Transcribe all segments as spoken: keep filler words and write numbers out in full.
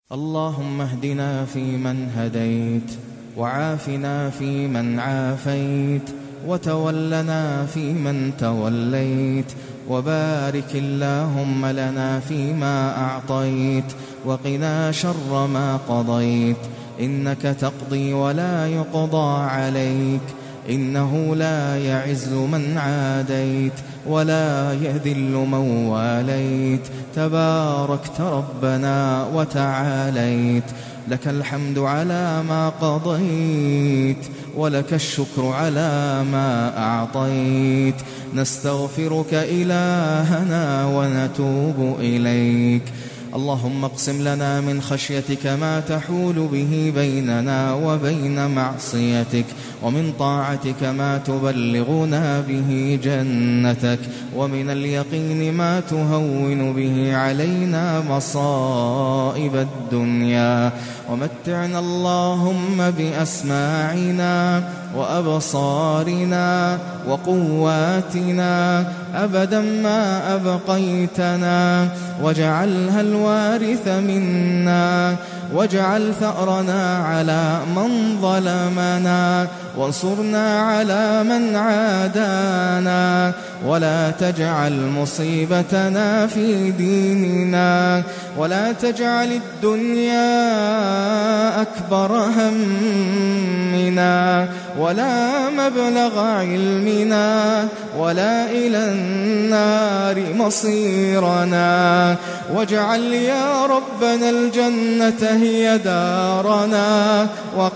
اللهم اهدنا فيمن هديت، وعافنا فيمن عافيت، وتولنا فيمن توليت، وبارك اللهم لنا فيما أعطيت، وقنا شر ما قضيت، إنك تقضي ولا يقضى عليك، إنه لا يعز من عاديت ولا يذل من واليت، تباركت ربنا وتعاليت، لك الحمد على ما قضيت، ولك الشكر على ما أعطيت، نستغفرك إلهنا ونتوب إليك. اللهم اقسم لنا من خشيتك ما تحول به بيننا وبين معصيتك، ومن طاعتك ما تبلغنا به جنتك، ومن اليقين ما تهون به علينا مصائب الدنيا، ومتعنا اللهم بأسماعنا وأبصارنا وقواتنا أبدا ما أبقيتنا، واجعلها الوارث منا، واجعل ثأرنا على من ظلمنا، وانصرنا على من عادانا، ولا تجعل مصيبتنا في ديننا، ولا تجعل الدنيا أكبر همنا، ولا مبلغ علمنا، ولا إلى النار مصيرنا، واجعل يا ربنا الجنة هي دارنا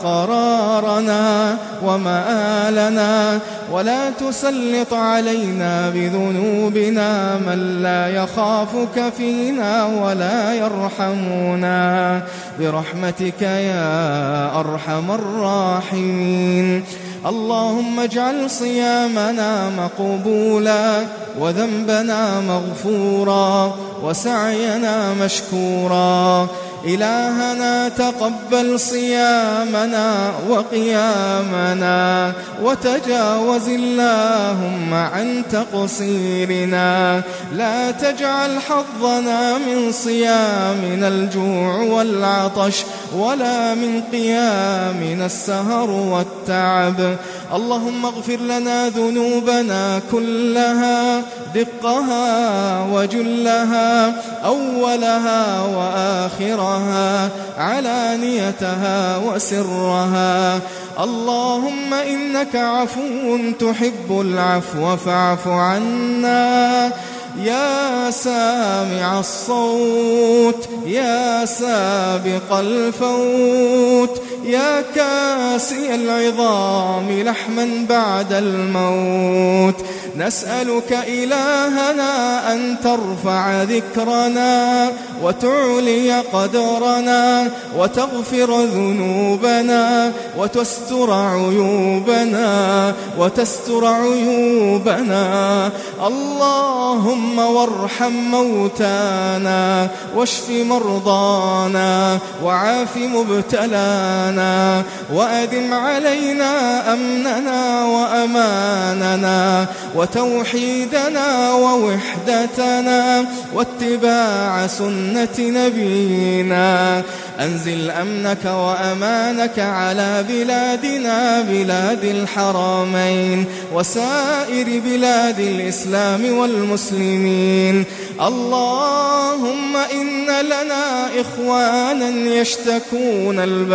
وقرارنا ومآلنا، ولا تسلط علينا بذنوبنا من لا يخافك فينا ولا يرحمنا، برحمتك يا أرحم الراحمين. اللهم اجعل صيامنا مقبولا، وذنبنا مغفورا، وسعينا مشكورا. إلهنا تقبل صيامنا وقيامنا، وتجاوز اللهم عن تقصيرنا، لا تجعل حظنا من صيامنا الجوع والعطش، ولا من قيامنا السهر والتعب. اللهم اغفر لنا ذنوبنا كلها، دقها وجلها، أولها وآخرها، علانيتها وسرها. اللهم إنك عفو تحب العفو فاعف عنا، يا سامع الصوت، يا سابق الفوت، يا كاسي العظام لحما بعد الموت. نسألك إلهنا أن ترفع ذكرنا، وتعلي قدرنا، وتغفر ذنوبنا، وتستر عيوبنا وتستر عيوبنا. اللهم وارحم موتانا، واشف مرضانا، وعاف مبتلانا، وأدم علينا أمننا وأماننا، وتوحيدنا ووحدتنا، واتباع سنة نبينا. أنزل أمنك وأمانك على بلادنا، بلاد الحرمين، وسائر بلاد الإسلام والمسلمين. اللهم إن لنا إخوانا يشتكون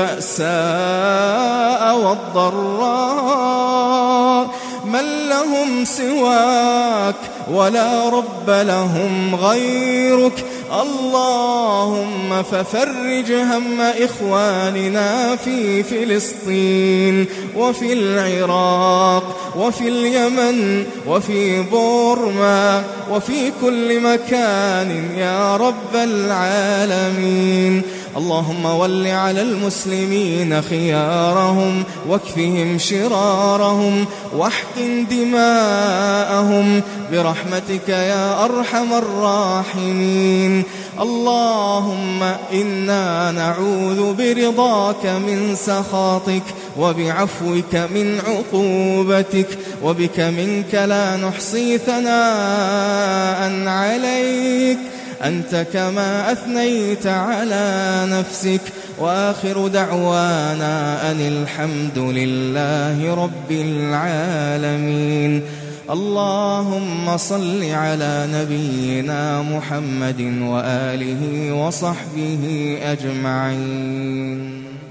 البأساء والضراء، من لهم سواك، ولا رب لهم غيرك. اللهم ففرج هم إخواننا في فلسطين، وفي العراق، وفي اليمن، وفي بورما، وفي كل مكان يا رب العالمين. اللهم ول على المسلمين خيارهم، واكفهم شرارهم، واحقن دماءهم برحمتك يا أرحم الراحمين. اللهم إنا نعوذ برضاك من سخطك، وبعفوك من عقوبتك، وبك منك لا نحصي ثناء عليك، أنت كما أثنيت على نفسك. وآخر دعوانا أن الحمد لله رب العالمين. اللهم صل على نبينا محمد وآله وصحبه أجمعين.